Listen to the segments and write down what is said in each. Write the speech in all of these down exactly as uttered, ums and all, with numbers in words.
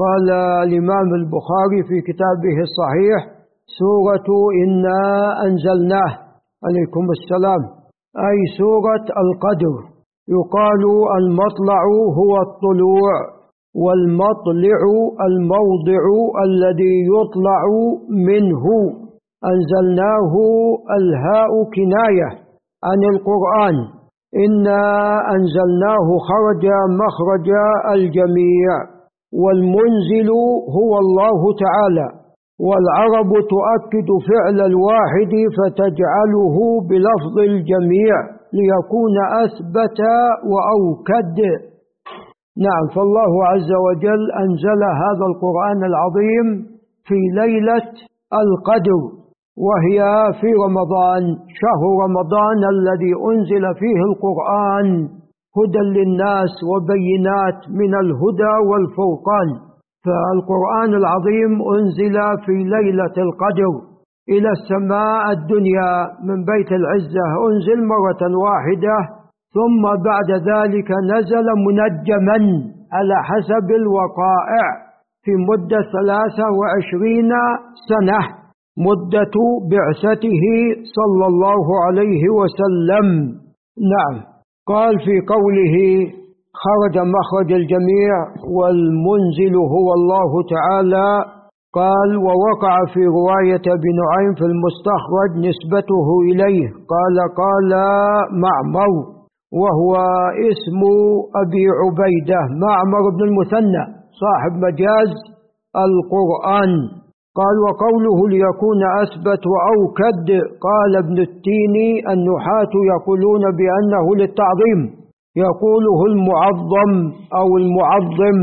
قال الإمام البخاري في كتابه الصحيح: سورة إنا أنزلناه، عليكم السلام، أي سورة القدر. يقال المطلع هو الطلوع، والمطلع الموضع الذي يطلع منه. أنزلناه، الهاء كناية عن القرآن. إنا أنزلناه خرج مخرج الجميع، والمنزل هو الله تعالى، والعرب تؤكد فعل الواحد فتجعله بلفظ الجميع ليكون أثبت وأوكد. نعم، فالله عز وجل أنزل هذا القرآن العظيم في ليلة القدر، وهي في رمضان، شهر رمضان الذي أنزل فيه القرآن هدى للناس وبينات من الهدى والفرقان. فالقرآن العظيم أنزل في ليلة القدر إلى السماء الدنيا من بيت العزة، أنزل مرة واحدة، ثم بعد ذلك نزل منجما على حسب الوقائع في مدة ثلاثة وعشرين سنة، مدة بعثته صلى الله عليه وسلم. نعم، قال في قوله خرج مخرج الجميع والمنزل هو الله تعالى، قال ووقع في رواية ابن نعيم في المستخرج نسبته إليه، قال قال معمر، وهو اسم أبي عبيدة معمر بن المثنى صاحب مجاز القرآن. قال وقوله ليكون أثبت وأوكد، قال ابن التيني النحاة يقولون بأنه للتعظيم، يقوله المعظم أو المعظم،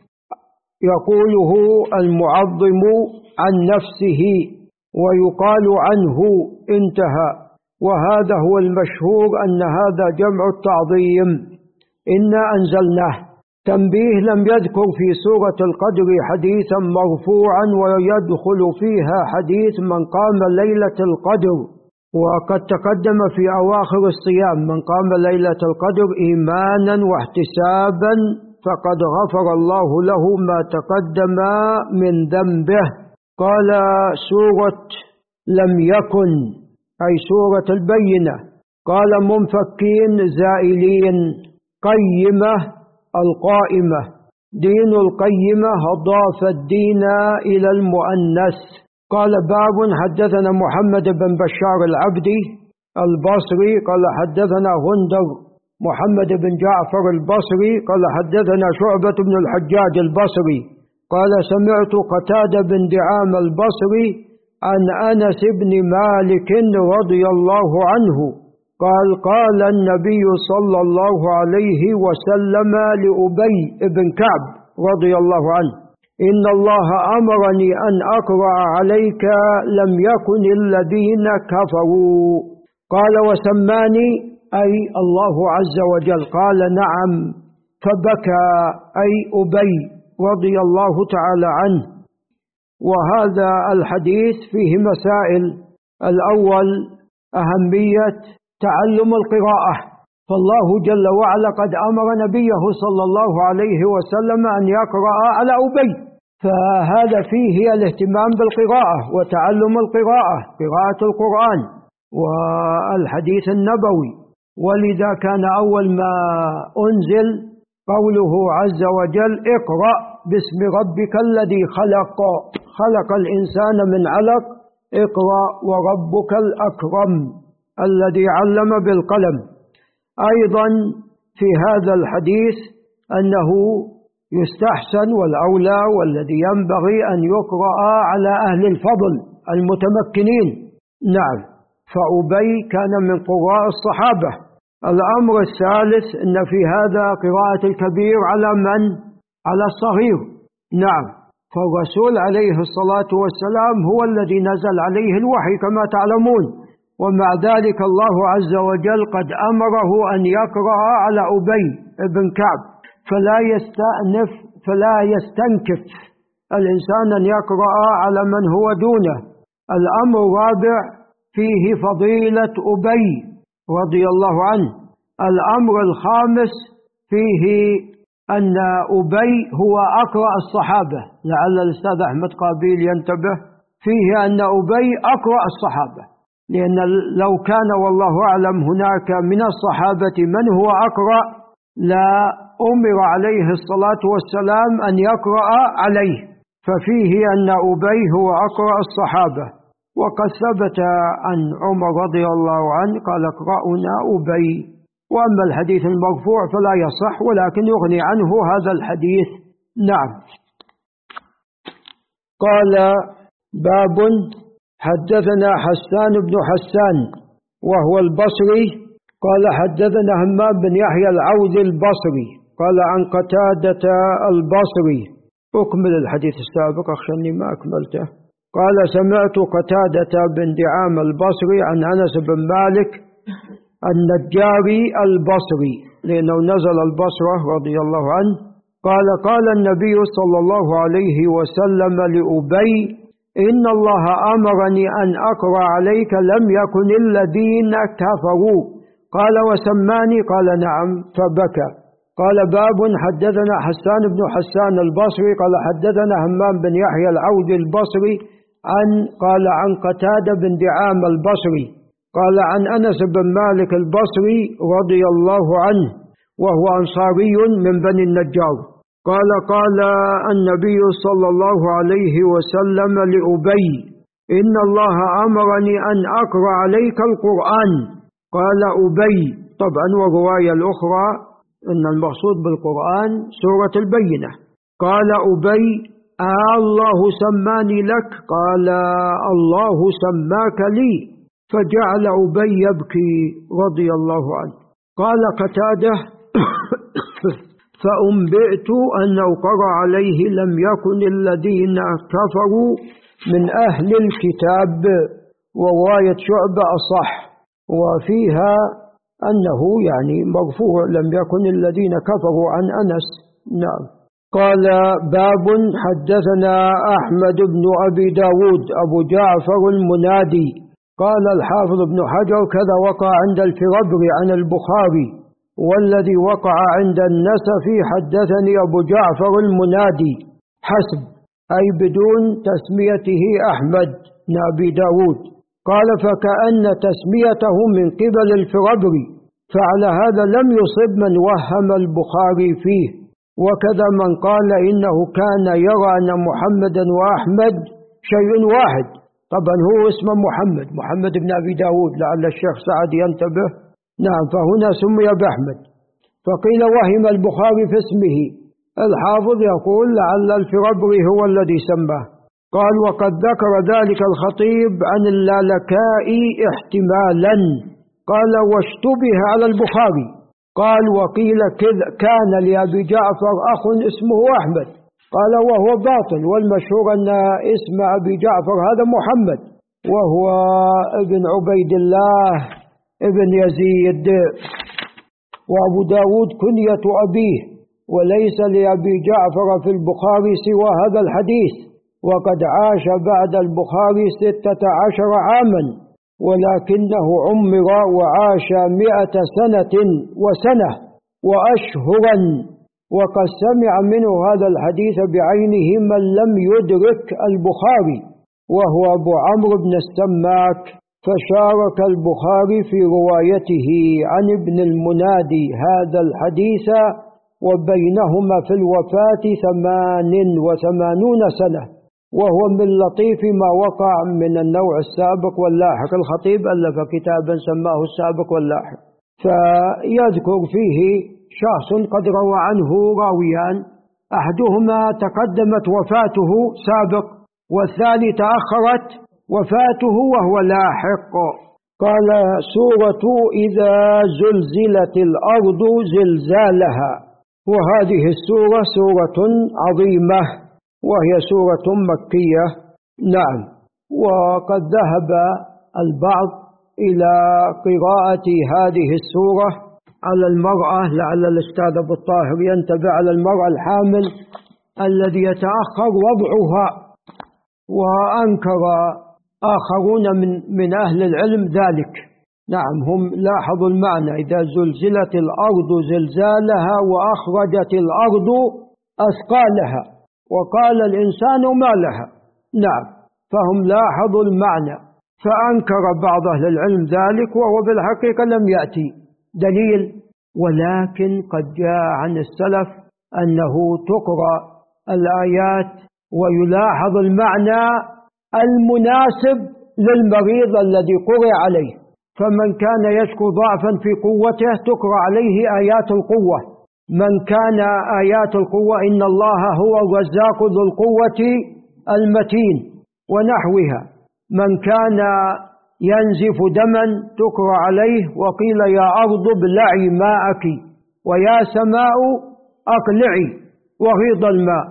يقوله المعظم عن نفسه ويقال عنه انتهى، وهذا هو المشهور أن هذا جمع التعظيم. إنا أنزلناه. تنبيه: لم يذكر في سورة القدر حديثا مرفوعا ويدخل فيها حديث من قام ليلة القدر، وقد تقدم في أواخر الصيام: من قام ليلة القدر إيمانا واحتسابا فقد غفر الله له ما تقدم من ذنبه. قال سورة لم يكن، أي سورة البينة. قال منفكين زائلين، قيمة القائمة، دين القيمة أضاف الدين إلى المؤنث. قال باب حدثنا محمد بن بشار العبدي البصري قال حدثنا غندر محمد بن جعفر البصري قال حدثنا شعبة بن الحجاج البصري قال سمعت قتادة بن دعام البصري عن أنس بن مالك رضي الله عنه قال قال النبي صلى الله عليه وسلم لأبي بن كعب رضي الله عنه: إن الله أمرني أن أقرأ عليك لم يكن الذين كفروا. قال وسماني أي الله عز وجل. قال نعم، فبكى أي أبي رضي الله تعالى عنه. وهذا الحديث فيه مسائل. الأول أهمية تعلم القراءة، فالله جل وعلا قد أمر نبيه صلى الله عليه وسلم أن يقرأ على أبي، فهذا فيه الاهتمام بالقراءة وتعلم القراءة، قراءة القرآن والحديث النبوي. ولذا كان أول ما أنزل قوله عز وجل: اقرأ باسم ربك الذي خلق خلق الإنسان من علق اقرأ وربك الأكرم الذي علم بالقلم. أيضا في هذا الحديث أنه يستحسن والأولى والذي ينبغي أن يقرأ على أهل الفضل المتمكنين. نعم، فأبي كان من قراء الصحابة. الأمر الثالث أن في هذا قراءة الكبير على من؟ على الصغير. نعم، فالرسول عليه الصلاة والسلام هو الذي نزل عليه الوحي كما تعلمون، ومع ذلك الله عز وجل قد أمره أن يقرأ على أبي بن كعب، فلا يستأنف فلا يستنكف الإنسان أن يقرأ على من هو دونه. الأمر الرابع فيه فضيلة أبي رضي الله عنه. الأمر الخامس فيه أن أبي هو أقرأ الصحابة، لعل الأستاذ أحمد قابيل ينتبه فيه أن أبي أقرأ الصحابة، لأن لو كان والله أعلم هناك من الصحابة من هو أقرأ لا أمر عليه الصلاة والسلام أن يقرأ عليه، ففيه أن أبي هو أقرأ الصحابة. وقد ثبت عن عمر رضي الله عنه قال اقرأنا أبي. وأما الحديث المرفوع فلا يصح، ولكن يغني عنه هذا الحديث. نعم. قال باب حدثنا حسان بن حسان وهو البصري قال حدثنا همام بن يحيى العوذي البصري قال عن قتادة البصري. أكمل الحديث السابق أخشى أني ما أكملته. قال سمعت قتادة بن دعام البصري عن أنس بن مالك النجاري البصري لأنه نزل البصرة رضي الله عنه قال قال النبي صلى الله عليه وسلم لأبي إن الله أمرني أن أقرأ عليك لم يكن الذين كفروا. قال وسماني قال نعم فبكى. قال باب حدثنا حسان بن حسان البصري قال حدثنا همام بن يحيى العوذي البصري عن قال عن قتادة بن دعام البصري قال عن أنس بن مالك البصري رضي الله عنه وهو أنصاري من بني النجار قال قال النبي صلى الله عليه وسلم لأبي إن الله أمرني أن أقرأ عليك القرآن. قال أبي طبعا. ورواية الأخرى إن المقصود بالقرآن سورة البينة. قال أبي آه الله سماني لك؟ قال الله سماك لي. فجعل أبي يبكي رضي الله عنه. قال قتادة فأنبئت أنه قرأ عليه لم يكن الذين كفروا من أهل الكتاب. ورواية شعبة أصح وفيها أنه يعني مرفوع لم يكن الذين كفروا عن أنس. نعم. قال باب حدثنا أحمد بن أبي داود أبو جعفر المنادي قال الحافظ ابن حجر كذا وقع عند الفربري عن البخاري والذي وقع عند النسفي حدثني أبو جعفر المنادي حسب أي بدون تسميته أحمد بن أبي داود. قال فكأن تسميته من قبل الفربري فعلى هذا لم يصب من وهم البخاري فيه. وكذا من قال إنه كان يرى أن محمدا وأحمد شيء واحد. طبعا هو اسمه محمد محمد بن أبي داود لعل الشيخ سعد ينتبه. نعم. فهنا سمي بأحمد فقيل وهم البخاري في اسمه. الحافظ يقول لعل الفربري هو الذي سماه. قال وقد ذكر ذلك الخطيب عن اللالكائي احتمالا. قال واشتبه على البخاري. قال وقيل كان لأبي جعفر أخ اسمه أحمد. قال وهو باطل والمشهور أن اسم أبي جعفر هذا محمد وهو ابن عبيد الله ابن يزيد. وأبو داود كنية أبيه وليس لأبي جعفر في البخاري سوى هذا الحديث. وقد عاش بعد البخاري ستة عشر عاما ولكنه عمر وعاش مئة سنة وسنة وأشهرا. وقد سمع منه هذا الحديث بعينه من لم يدرك البخاري وهو أبو عمرو بن السماك فشارك البخاري في روايته عن ابن المنادي هذا الحديث وبينهما في الوفاة ثمان وثمانون سنة. وهو من لطيف ما وقع من النوع السابق واللاحق. الخطيب ألف كتابا سماه السابق واللاحق فيذكر فيه شخص قد روى عنه راويان أحدهما تقدمت وفاته سابق والثاني تأخرت وفاته وهو لاحق. قال سورة إذا زلزلت الأرض زلزالها. وهذه السورة سورة عظيمة وهي سورة مكية. نعم. وقد ذهب البعض إلى قراءة هذه السورة على المرأة لعل الأستاذ أبو الطاهر ينتبه على المرأة الحامل الذي يتأخر وضعها. وأنكر آخرون من, من أهل العلم ذلك نعم هم لاحظوا المعنى: إذا زلزلت الأرض زلزالها وأخرجت الأرض أثقالها وقال الإنسان ما لها. نعم، فهم لاحظوا المعنى، فأنكر بعض أهل العلم ذلك، وهو بالحقيقة لم يأتي دليل، ولكن قد جاء عن السلف أنه تقرأ الآيات ويلاحظ المعنى المناسب للمريض الذي قرأ عليه. فمن كان يشكو ضعفا في قوته تقرأ عليه آيات القوة. من كان آيات القوة إن الله هو الرزاق ذو القوة المتين ونحوها. من كان ينزف دما تقرأ عليه: وقيل يا أرض ابلعي ماءك ويا سماء أقلعي وغيض الماء.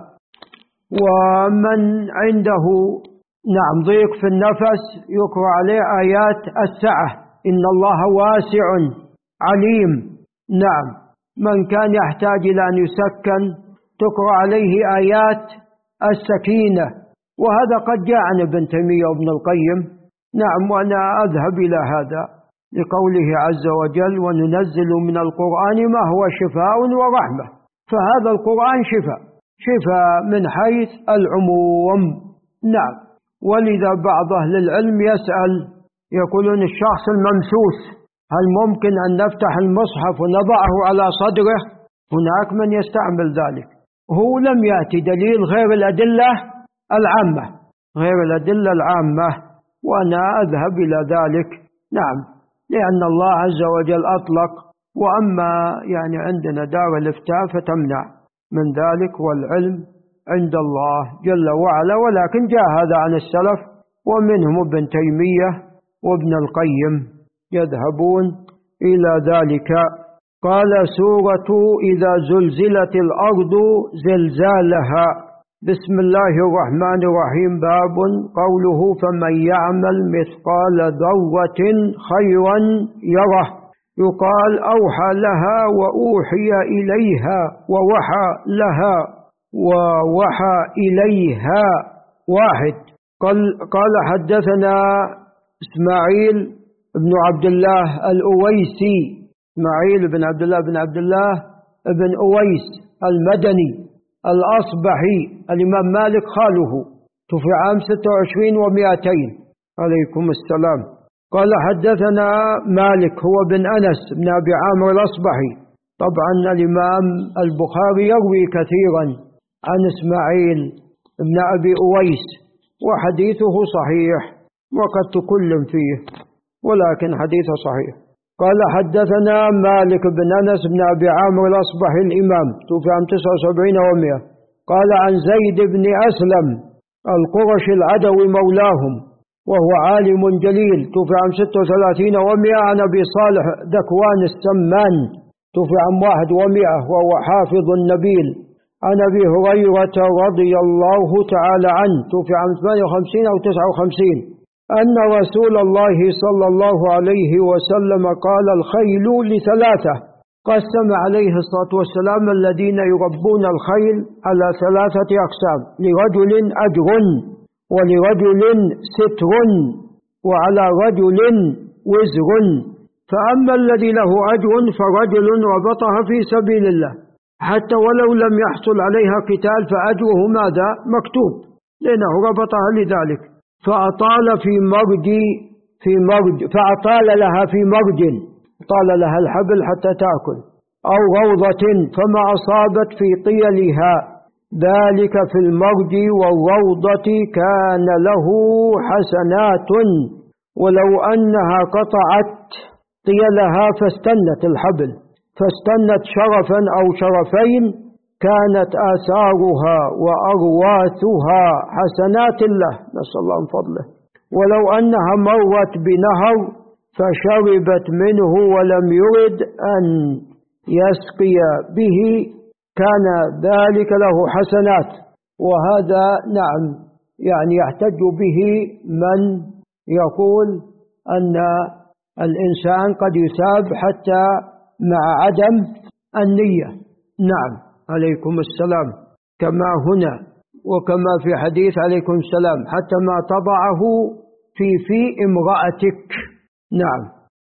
ومن عنده نعم ضيق في النفس يقرأ عليه آيات السعة: إن الله واسع عليم. نعم، من كان يحتاج إلى أن يسكن تقرأ عليه آيات السكينة. وهذا قد جاء عن ابن تيمية وابن القيم. نعم، وأنا أذهب إلى هذا لقوله عز وجل: وننزل من القرآن ما هو شفاء ورحمة. فهذا القرآن شفاء، شفاء من حيث العموم. نعم، ولذا بعض أهل العلم يسأل يقولون: الشخص الممسوس هل ممكن أن نفتح المصحف ونضعه على صدره؟ هناك من يستعمل ذلك. هو لم يأتي دليل غير الأدلة العامة، غير الأدلة العامة، وأنا أذهب إلى ذلك. نعم، لأن الله عز وجل أطلق، وأما يعني عندنا دار الإفتاء فتمنع من ذلك، والعلم عند الله جل وعلا. ولكن جاء هذا عن السلف، ومنهم ابن تيمية وابن القيم يذهبون إلى ذلك. قال: سورة إذا زلزلت الأرض زلزالها. بسم الله الرحمن الرحيم. باب قوله: فمن يعمل مثقال ذرة خيرا يره. يقال: أوحى لها وأوحي إليها ووحى لها ووحى إليها واحد. قال, قال حدثنا إسماعيل بن عبد الله الأويسي، إسماعيل بن عبد الله بن عبد الله بن أويس المدني الأصبحي، الإمام مالك خاله، توفي عام ستة وعشرين ومئتين. عليكم السلام. قال: حدثنا مالك هو بن أنس بن أبي عامر الأصبحي. طبعا الإمام البخاري يروي كثيرا عن إسماعيل بن أبي أويس، وحديثه صحيح وقد تكلم فيه، ولكن حديثه صحيح. قال: حدثنا مالك بن أنس بن أبي عامر الأصبحي الإمام، توفي عام تسعة وسبعين ومئة. قال: عن زيد بن أسلم القرشي العدوي مولاهم، وهو عالم جليل، توفي عام ستة وثلاثين ومئة. عن أبي صالح ذكوان السمان، توفي عام واحد ومئة، وهو حافظ النبيل. عن أبي هريرة رضي الله تعالى عنه، توفي عام ثمانية وخمسين أو تسعة وخمسين، أن رسول الله صلى الله عليه وسلم قال: الخيل لثلاثة. قسم عليه الصلاة والسلام الذين يربون الخيل على ثلاثة أقسام: لرجل أجر، ولرجل ستر، وعلى رجل وزر. فأما الذي له أجر فرجل ربطها في سبيل الله حتى ولو لم يحصل عليها قتال فأجره ماذا؟ مكتوب، لأنه ربطها لذلك. فأطال في مرج في مرج فأطال لها في مرج، طال لها الحبل حتى تأكل، أو روضة فما أصابت في طيلها، ذلك في المرج والروضة كان له حسنات، ولو أنها قطعت طيلها فاستنت الحبل فاستنت شرفا أو شرفين كانت آثارها وأرواثها حسنات له، نسأل الله من فضله. ولو أنها مرت بنهر فشربت منه ولم يرد أن يسقي به كان ذلك له حسنات. وهذا نعم يعني يحتج به من يقول أن الإنسان قد يثاب حتى مع عدم النية. نعم، عليكم السلام. كما هنا وكما في حديث عليكم السلام: حتى ما تضعه في في امرأتك. نعم،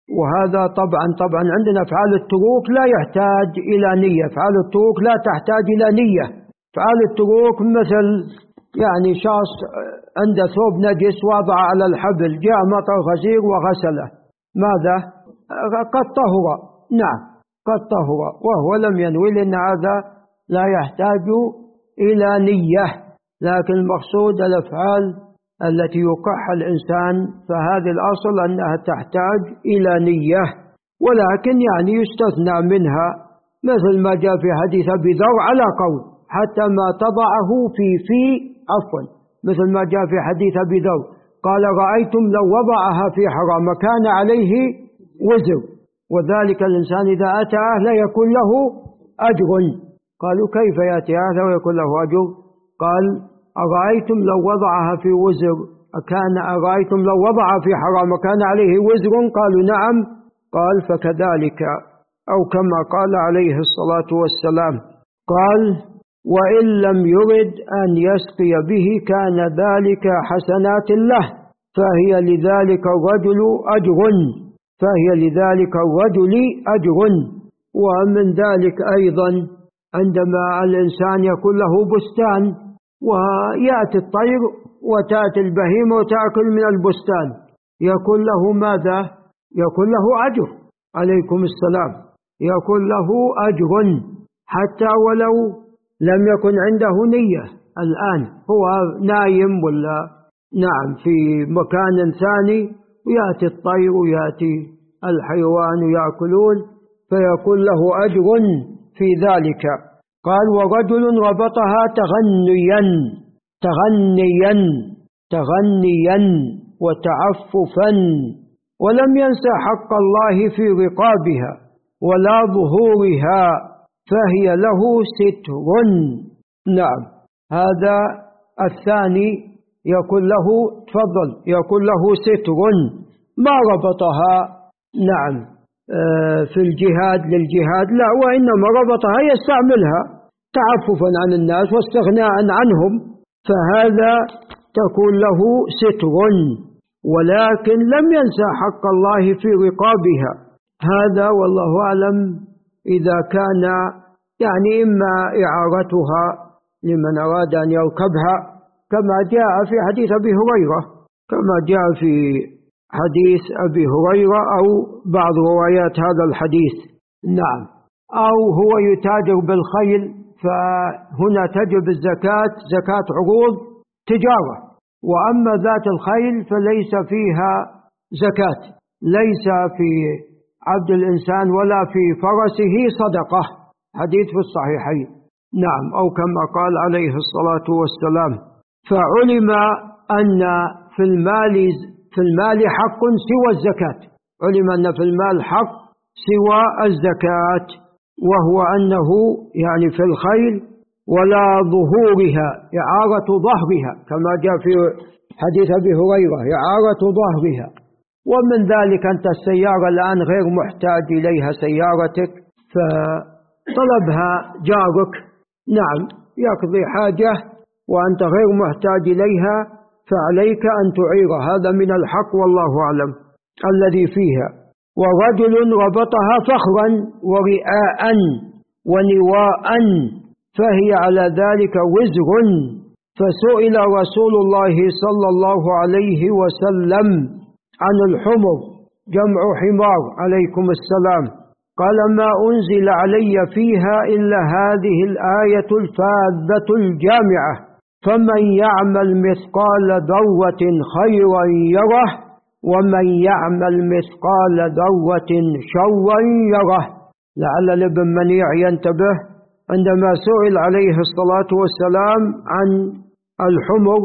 وهذا طبعا طبعا عندنا أفعال التروك لا يحتاج إلى نية، أفعال التروك لا تحتاج إلى نية. أفعال التروك مثل يعني شخص عنده ثوب نجس وضع على الحبل، جاء مطر غزير وغسله، ماذا؟ قد طهر، نعم قد طهر وهو لم ينوي، لأن هذا لا يحتاج إلى نية. لكن المقصود الأفعال التي يقح الإنسان فهذه الأصل أنها تحتاج إلى نية، ولكن يعني يستثنى منها مثل ما جاء في حديث أبي ذر على قول حتى ما تضعه في في عفوا مثل ما جاء في حديث أبي ذر قال رأيتم لو وضعها في حرام كان عليه وزر، وذلك الإنسان إذا أتى أهله يكون له أجر. قالوا كيف يأتي أهله ويكون له أجر؟ قال أرأيتم لو وضعها في وزر كان أرأيتم لو وضعها في حرام كان عليه وزر؟ قالوا نعم. قال فكذلك أو كما قال عليه الصلاة والسلام. قال وإن لم يرد أن يسقي به كان ذلك حسنات له فهي لذلك الرجل أجر فهي لذلك الرجل أجر. ومن ذلك أيضا عندما الإنسان يكون له بستان ويأتي الطير وتأتي البهيمة وتأكل من البستان يكون له ماذا؟ يكون له أجر. عليكم السلام. يكون له أجر حتى ولو لم يكن عنده نية. الآن هو نايم ولا نعم في مكان ثاني ويأتي الطير ويأتي الحيوان يأكلون فيكون له أجر في ذلك. قال ورجل ربطها تغنيا تغنيا تغنيا وتعففا ولم ينسى حق الله في رقابها ولا ظهورها فهي له ستر. نعم هذا الثاني يكون له تفضل يكون له ستر ما ربطها نعم في الجهاد للجهاد لا، وإنما ربطها يستعملها تعففا عن الناس واستغناء عنهم، فهذا تكون له ستر، ولكن لم ينسى حق الله في رقابها. هذا والله أعلم إذا كان يعني إما إعارتها لمن أراد أن يركبها كما جاء في حديث أبي هريرة كما جاء في حديث أبي هريرة أو بعض روايات هذا الحديث. نعم أو هو يتاجر بالخيل فهنا تجب الزكاة زكاة عروض تجارة، وأما ذات الخيل فليس فيها زكاة، ليس في عبد الإنسان ولا في فرسه صدقة، حديث في الصحيحين. نعم أو كما قال عليه الصلاة والسلام. فعلم أن في المال في المال حق سوى الزكاة، علم أن في المال حق سوى الزكاة، وهو أنه يعني في الخيل ولا ظهورها إعارة ظهرها كما جاء في حديث أبي هريرة إعارة ظهرها. ومن ذلك أنت السيارة الآن غير محتاج إليها سيارتك فطلبها جارك نعم يقضي حاجة وأنت غير محتاج إليها فعليك أن تعير، هذا من الحق والله أعلم الذي فيها. ورجل ربطها فخرا ورئاء ونواء فهي على ذلك وزر، فسئل رسول الله صلى الله عليه وسلم عن الحمر جمع حمار عليكم السلام، قال ما أنزل علي فيها إلا هذه الآية الفاذة الجامعة فمن يعمل مثقال ذرة خيرا يره ومن يعمل مثقال ذرة شرا يره. لعل الابن منيع ينتبه عندما سئل عليه الصلاة والسلام عن الحمر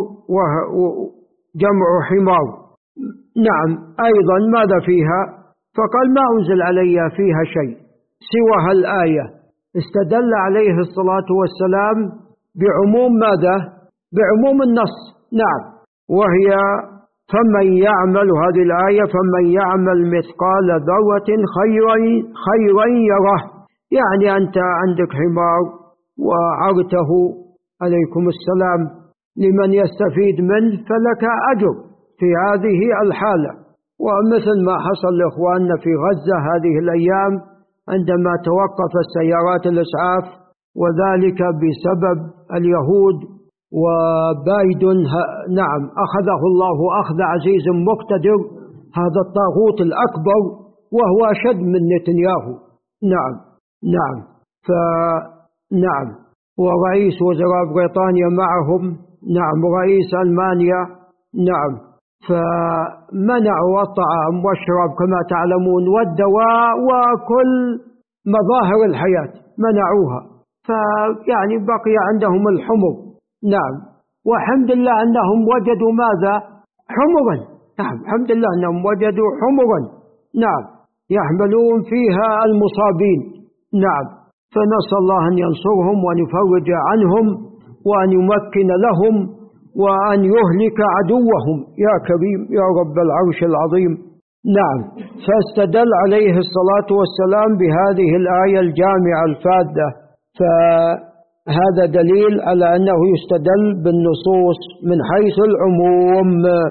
وجمع حمار نعم أيضا ماذا فيها؟ فقال ما أنزل علي فيها شيء سوى الآية. استدل عليه الصلاة والسلام بعموم ماذا؟ بعموم النص. نعم وهي فمن يعمل هذه الآية فمن يعمل مثقال ذرة خيرا خيرا يره، يعني أنت عندك حمار وعرته عليكم السلام لمن يستفيد منه فلك أجر في هذه الحالة، ومثل ما حصل لإخواننا في غزة هذه الأيام عندما توقفت سيارات الإسعاف، وذلك بسبب اليهود وبايدن. نعم، أخذه الله أخذ عزيز مقتدر، هذا الطاغوت الأكبر، وهو أشد من نتنياهو. نعم نعم فنعم ورئيس وزراء بريطانيا معهم، نعم، ورئيس ألمانيا، نعم، فمنعوا الطعام والشراب كما تعلمون والدواء وكل مظاهر الحياة منعوها، فيعني بقي عندهم الحمر. نعم، وحمد الله أنهم وجدوا ماذا؟ حمرا. نعم، الحمد لله أنهم وجدوا حمرا، نعم، يحملون فيها المصابين. نعم، فنسأل الله أن ينصرهم وأن يفرج عنهم وأن يمكن لهم وأن يهلك عدوهم يا كريم يا رب العرش العظيم. نعم، فاستدل عليه الصلاة والسلام بهذه الآية الجامعة الفادة، فهذا دليل على أنه يستدل بالنصوص من حيث العموم.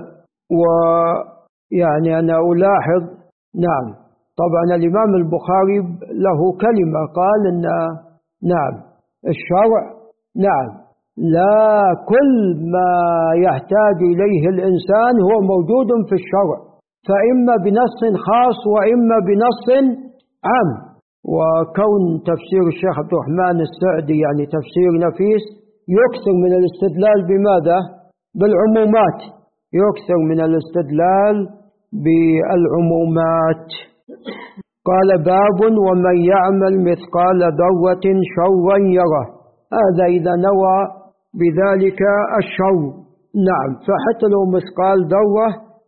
ويعني أنا ألاحظ، نعم، طبعا الإمام البخاري له كلمة قال إن نعم الشرع، نعم، لا كل ما يحتاج إليه الإنسان هو موجود في الشرع، فإما بنص خاص وإما بنص عام. وكون تفسير الشيخ عبد الرحمن السعدي يعني تفسير نفيس، يكثر من الاستدلال بماذا؟ بالعمومات، يكثر من الاستدلال بالعمومات. قال باب ومن يعمل مثقال ذرة شرا يره، هذا إذا نوى بذلك الشر. نعم، فحتى لو مثقال ذرة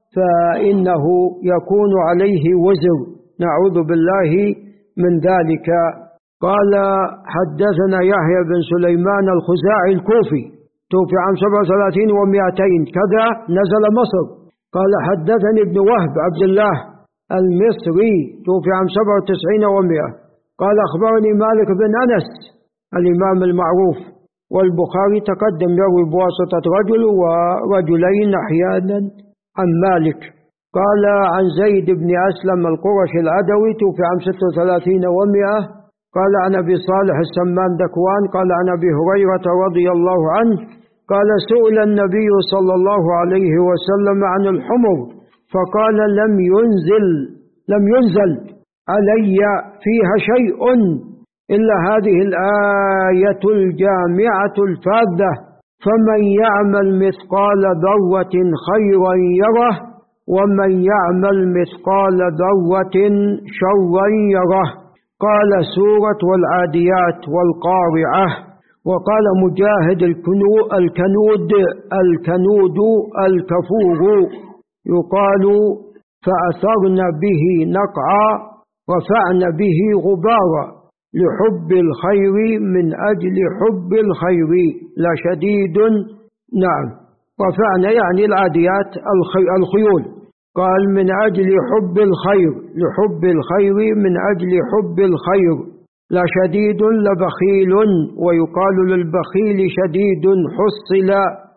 فإنه يكون عليه وزر، نعوذ بالله من ذلك. قال حدثنا يحيى بن سليمان الخزاعي الكوفي توفي عام سبعة وثلاثين ومئتين كذا، نزل مصر. قال حدثني ابن وهب عبد الله المصري توفي عام سبعة وتسعين ومئة. قال أخبرني مالك بن أنس الإمام المعروف، والبخاري تقدم يروي بواسطة رجل ورجلين أحيانا عن مالك. قال عن زيد بن أسلم القرشي العدوي توفي عام ستة وثلاثين ومئة. قال عن أبي صالح السمان ذكوان قال عن أبي هريرة رضي الله عنه قال سئل النبي صلى الله عليه وسلم عن الحمر فقال لم ينزل لم ينزل علي فيها شيء إلا هذه الآية الجامعة الفاذة، فمن يعمل مثقال ذرة خيرا يره ومن يعمل مثقال ذرة شرا يره. قال سورة والعاديات والقارعة. وقال مجاهد الكنود الكنود الكنود الكفور يقال فأثرن به نقعا رفعن به غبارا لحب الخير من أجل حب الخير لشديد. نعم، رفعنا يعني العاديات الخيول. قال من أجل حب الخير لحب الخير من أجل حب الخير لشديد لبخيل، ويقال للبخيل شديد حصل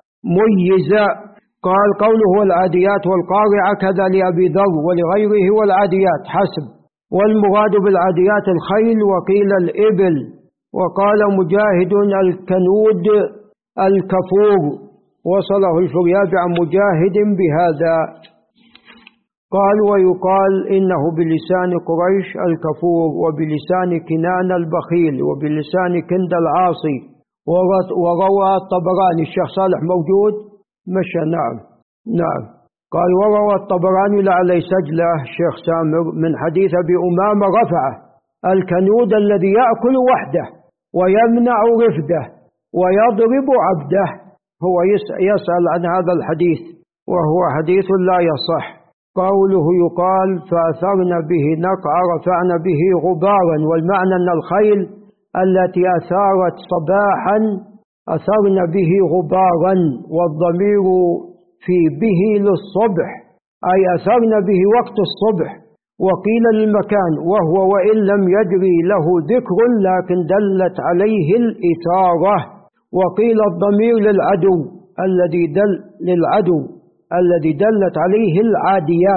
ميزا. قال قوله العاديات والقارعة كذا لأبي ذر ولغيره والعاديات حسب، والمراد بالعاديات الخيل وقيل الإبل. وقال مجاهد الكنود الكفور، وصله الفريابي عن مجاهد بهذا. قال ويقال إنه بلسان قريش الكفور، وبلسان كنان البخيل، وبلسان كند العاصي. وروى الطبراني، الشيخ صالح موجود مشى؟ نعم نعم. قال وروى الطبراني لعلي سجله الشيخ سامر من حديث أبي أمامة رفعه الكنود الذي يأكل وحده ويمنع رفده ويضرب عبده، هو يسأل عن هذا الحديث وهو حديث لا يصح. قوله يقال فأثرن به نقعا رفعن به غبارا، والمعنى أن الخيل التي أثارت صباحا أثرن به غبارا، والضمير في به للصبح أي أثرن به وقت الصبح. وقيل للمكان وهو وإن لم يجري له ذكر لكن دلت عليه الإثارة. وقيل الضمير للعدو الذي دل للعدو الذي دلت عليه العاديات،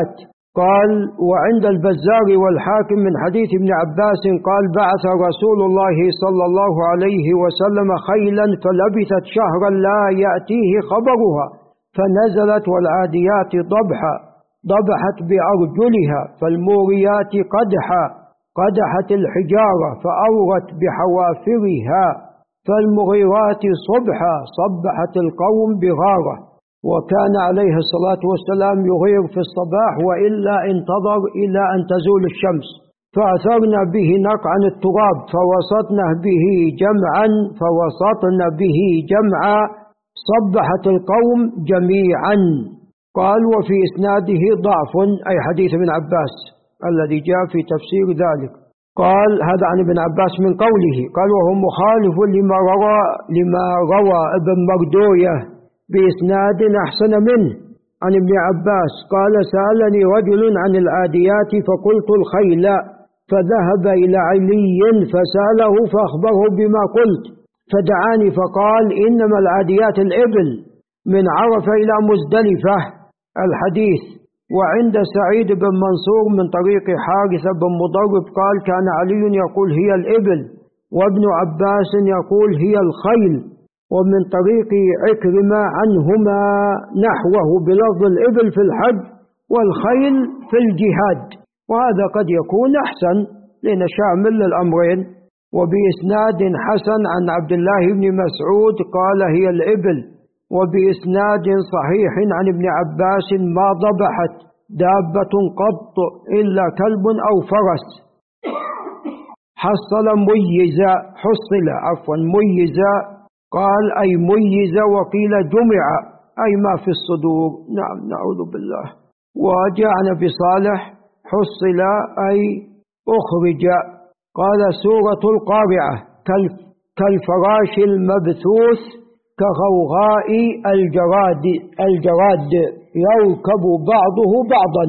قال وعند البزار والحاكم من حديث ابن عباس قال بعث رسول الله صلى الله عليه وسلم خيلا فلبثت شهرا لا يأتيه خبرها فنزلت والعاديات ضبحا ضبحت بأرجلها فالموريات قدحا قدحت الحجارة فأورت بحوافرها فالمغيرات صبحا صبحت القوم بغارة. وكان عليه الصلاة والسلام يغير في الصباح وإلا انتظر إلى أن تزول الشمس فأثرنا به نقعا التراب فوسطنا به جمعا فوسطنا به جمعا صبحت القوم جميعا. قال وفي إسناده ضعف أي حديث ابن عباس الذي جاء في تفسير ذلك. قال هذا عن ابن عباس من قوله. قال وهو مخالف لما روى لما روى ابن مردوية بإسناد أحسن منه عن ابن عباس قال سألني رجل عن العاديات فقلت الخيل فذهب إلى علي فسأله فأخبره بما قلت فدعاني فقال إنما العاديات الإبل من عرفة إلى مزدلفة الحديث. وعند سعيد بن منصور من طريق حارث بن مضرب قال كان علي يقول هي الإبل وابن عباس يقول هي الخيل. ومن طريق عكرمة عنهما نحوه بلفظ الإبل في الحج والخيل في الجهاد وهذا قد يكون أحسن لأن شامل للأمرين. وبإسناد حسن عن عبد الله بن مسعود قال هي الإبل. وبإسناد صحيح عن ابن عباس ما ضبحت دابة قط إلا كلب أو فرس. حصل ميزة حصل عفوا ميزة قال أي ميز وقيل جمع أي ما في الصدور. نعم نعوذ بالله. وجاء نبي صالح حصل أي أخرج. قال سورة القارعة كالفراش المبثوث كغوغاء الجراد الجراد يركب بعضه بعضا.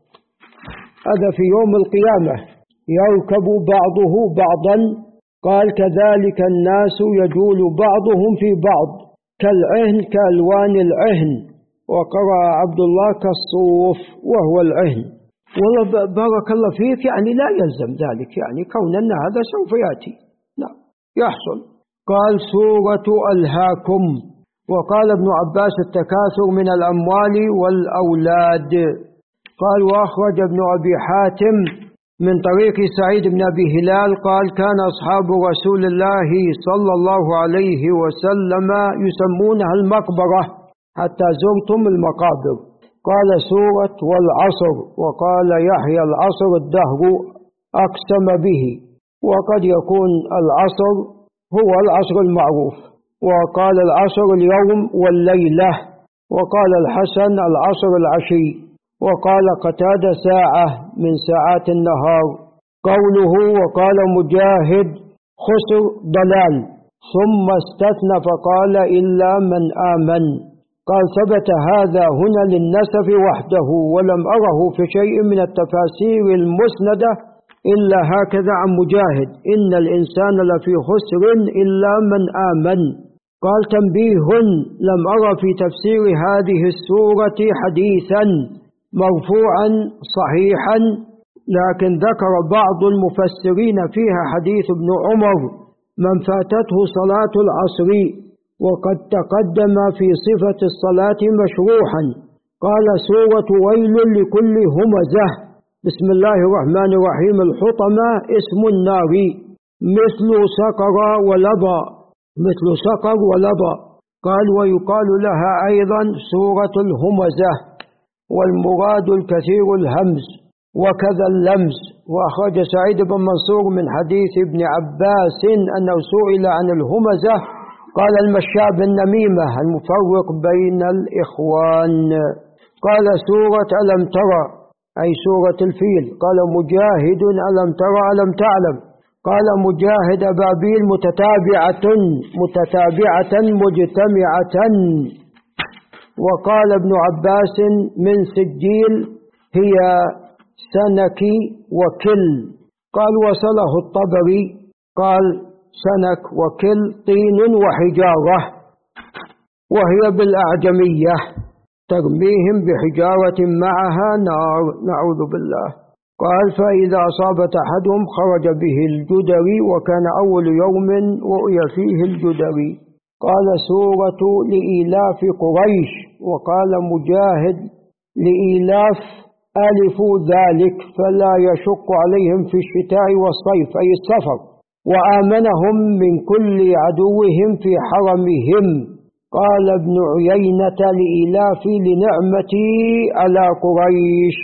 هذا في يوم القيامة يركب بعضه بعضا. قال كذلك الناس يجول بعضهم في بعض كالعهن كألوان العهن. وقرأ عبد الله كالصوف وهو العهن. والله بارك الله فيك يعني لا يلزم ذلك يعني كون أن هذا سوف يأتي نعم يحصل. قال سورة ألهاكم. وقال ابن عباس التكاثر من الأموال والأولاد. قال وأخرج ابن أبي حاتم من طريق سعيد بن أبي هلال قال كان أصحاب رسول الله صلى الله عليه وسلم يسمونها المقبرة حتى زرتم المقابر. قال سورة والعصر. وقال يحيى العصر الدهر أقسم به وقد يكون العصر هو العصر المعروف. وقال العصر اليوم والليلة. وقال الحسن العصر العشي. وقال قتادة ساعة من ساعات النهار. قوله وقال مجاهد خسر ضلال ثم استثنى فقال إلا من آمن. قال ثبت هذا هنا للنسف وحده ولم أره في شيء من التفاسير المسندة إلا هكذا عن مجاهد إن الإنسان لفي خسر إلا من آمن. قال تنبيه لم أرى في تفسير هذه السورة حديثا مرفوعا صحيحا لكن ذكر بعض المفسرين فيها حديث ابن عمر من فاتته صلاة العصر وقد تقدم في صفة الصلاة مشروحا. قال سورة ويل لكل همزة. بسم الله الرحمن الرحيم. الحطمة اسم النار مثل سقر ولظى مثل سقر ولظى. قال ويقال لها أيضا سورة الهمزة والمراد الكثير الهمز وكذا اللمز. وأخرج سعيد بن منصور من حديث ابن عباس أنه سئل عن الهمزة قال المشاب النميمة المفرق بين الإخوان. قال سورة ألم ترى أي سورة الفيل. قال مجاهد ألم ترى ألم تعلم. قال مجاهد أبابيل متتابعة متتابعة مجتمعة. وقال ابن عباس من سجيل هي سنك وكل. قال وصله الطبري قال سنك وكل طين وحجارة وهي بالأعجمية. ترميهم بحجارة معها نار، نعوذ بالله. قال فإذا أصابت أحدهم خرج به الجدري، وكان أول يوم رؤي فيه الجدري. قال سورة لإيلاف قريش. وقال مجاهد لإيلاف ألفوا ذلك فلا يشق عليهم في الشتاء والصيف أي السفر، وآمنهم من كل عدوهم في حرمهم. قال ابن عيينة لإيلافي لنعمتي على قريش.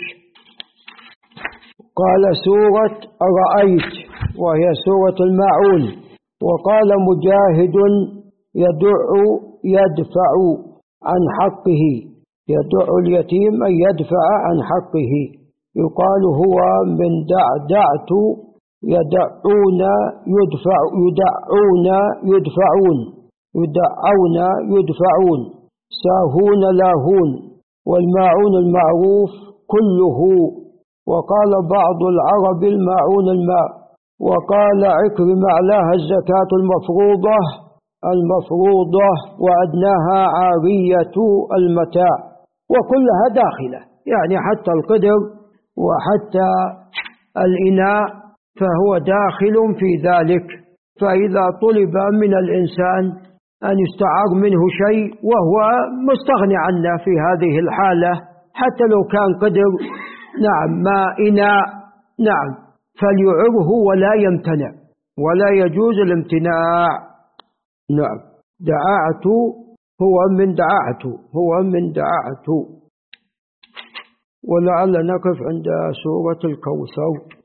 قال سورة رأيت وهي سورة الماعون. وقال مجاهد يدع يدفع عن حقه، يدع اليتيم أن يدفع عن حقه. يقال هو من دعدعت يدعون يدفع يدعون يدفعون يدعون يدفعون ساهون لاهون، والماعون المعروف كله. وقال بعض العرب الماعون الماء. وقال عكرمة أعلاها الزكاة المفروضة المفروضة وأدناها عارية المتاع، وكلها داخلة، يعني حتى القدر وحتى الإناء فهو داخل في ذلك. فإذا طلب من الإنسان أن يستعار منه شيء وهو مستغني عنه في هذه الحالة، حتى لو كان قدر نعم ما إناء نعم فليعره ولا يمتنع، ولا يجوز الامتناع. نعم دعاعة هو من دعاعة هو من دعاعة. ولعل نقف عند سورة الكوثر.